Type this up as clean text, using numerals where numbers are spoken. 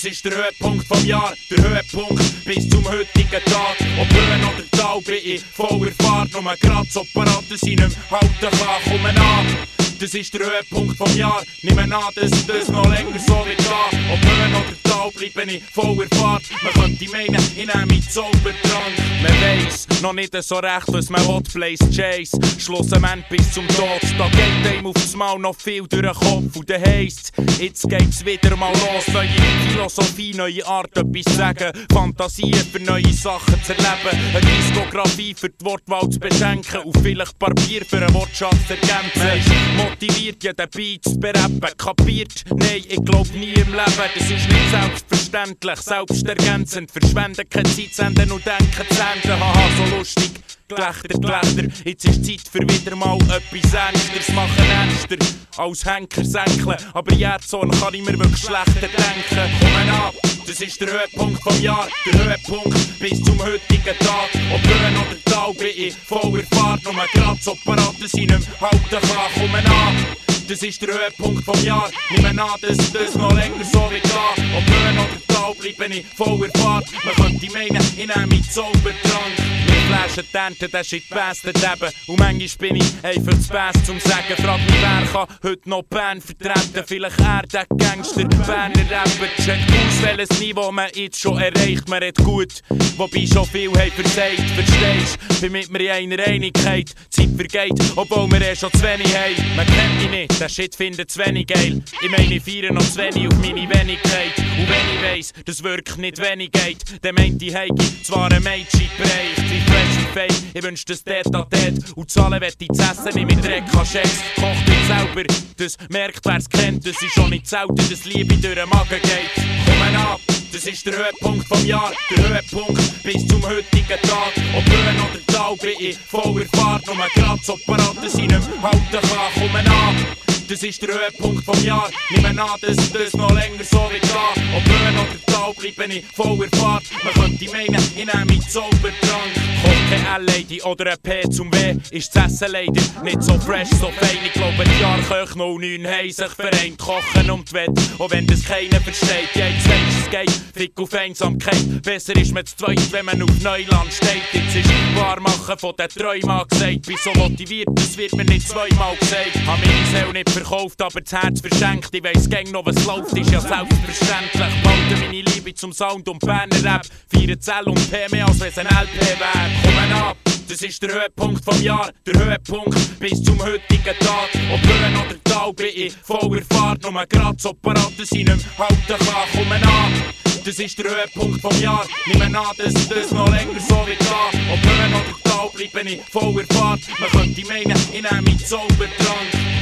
ist der Höhepunkt vom Jahr, der Höhepunkt bis zum heutigen Tag. Ob Höhen oder Tal bin ich voller Fahrt, nur grad so parat, dass ich nicht mehr halten kann. Komm an, das ist der Höhepunkt vom Jahr. Nimm an, dass das noch länger so wird gehen. Ob Höhen oder Tal bleibe ich voller Fahrt. Man könnte meinen, ich nehme Zaubertrank. Man weiss noch nicht so recht, was man will, Blaze Chase. Schlussendlich bis zum Tod. Da geht einem aufs Mal noch viel durch den Kopf. Und dann heisst's, jetzt geht's wieder mal los. Neue Philosophie, neue Art, etwas sagen. Fantasien für neue Sachen zu erleben. Eine Diskografie für die Wortwahl zu beschenken. Und vielleicht Papier für einen Wortschatz zu ergänzen. Motiviert jeden Beat zu berappen. Kapiert? Nein, ich glaub nie im Leben. Das ist nicht selbstverständlich, selbstergänzend. Verschwenden keine Zeit, senden und denken zu enden. Haha, so lustig. Gelächter, jetzt ist Zeit für wieder mal etwas Ernsteres. Machen ernster als Henker senkeln. Aber jetzt so kann ich mir wirklich schlechter denken. Kommen ab, das ist der Höhepunkt vom Jahr. Der Höhepunkt bis zum heutigen Tag. Ob Höhen oder Tal bin ich voller Fahrt. Nur grad so parat, dass ich nicht mehr halten kann. Kommen ab, das ist der Höhepunkt vom Jahr. Nimm an, dass das noch länger so wird gehen. Ob Höhen oder Tal bleibe ich voller Fahrt. Man könnte meinen, ich nehme Zaubertrank. Flaschen Tente, das ist die Beste eben. Und manchmal bin ich einfach zu Best zum Sagen. Frag mich, wer kann heute noch Bern vertreten? Vielleicht er, der Gangster, Berner Rapper. Check aus, welches Niveau man jetzt schon erreicht. Man redet gut, wobei schon viel haben versagt. Verstehst? Bin mit mir in einer Einigkeit. Zeit vergeht, obwohl wir schon zu wenig haben. Man kennt mich nicht, der Shit findet zu wenig geil. Ich meine, ich feiere noch zu wenig auf meine Wenigkeit. Und wenn ich weiss, dass wirklich nicht wenig geht, dann meint die Heike zwar ein Mädchen bereicht. Ich wünsch das dort an dort. Und zahlen will ich zu essen, nicht mit Dreck an Schecks. Kocht nicht selber, das merkt wer's kennt. Das ist schon nicht selten, dass Liebe durch den Magen geht. Kommen ab, das ist der Höhepunkt vom Jahr. Der Höhepunkt bis zum heutigen Tag. Ob Höhen oder Tal bin ich voller Fahrt. Nur grad so parat, dass ich nicht mehr halten kann. Kommen ab, das ist der Höhepunkt vom Jahr. Nimm an, dass das noch länger so wird gehen. Ob Höhen oder Tal bleibe ich voller Fahrt. Man könnte meinen, ich nehme Zaubertrank. Kocht keine L-Lady oder ein P zum W. Ist das Essen leider nicht so fresh, so fein. Ich glaube, die Jahrköche 09 haben sich vereint. Kochen und Wett, auch wenn das keiner versteht. Ja, jetzt weisst es geht, Fick auf Einsamkeit. Besser ist man zu zweit, wenn man auf Neuland steht. Jetzt ist Wahrmachen von den Träumen gesagt. Bin so motiviert, das wird mir nicht zweimal gesagt. Hab meine Seele nicht verkauft, aber das Herz verschenkt. Ich weiss gäng noch, was läuft, ist ja selbstverständlich. Baute meine Liebe zum Sound und Berner Rap. 4 Zell und P mehr als wenn's ein LP wär. Kommen ab, das ist der Höhepunkt vom Jahr. Der Höhepunkt bis zum heutigen Tag. Ob Höhen oder Tal bin ich voller Fahrt. Nur grad so parat, dass ich nicht mehr halten kann. Kommen ab, das ist der Höhepunkt vom Jahr. Nimm an, dass das noch länger so wird gehen. Ob Höhen oder Tal bleibe ich voller Fahrt. Man könnte meinen, ich nehme Zaubertrank.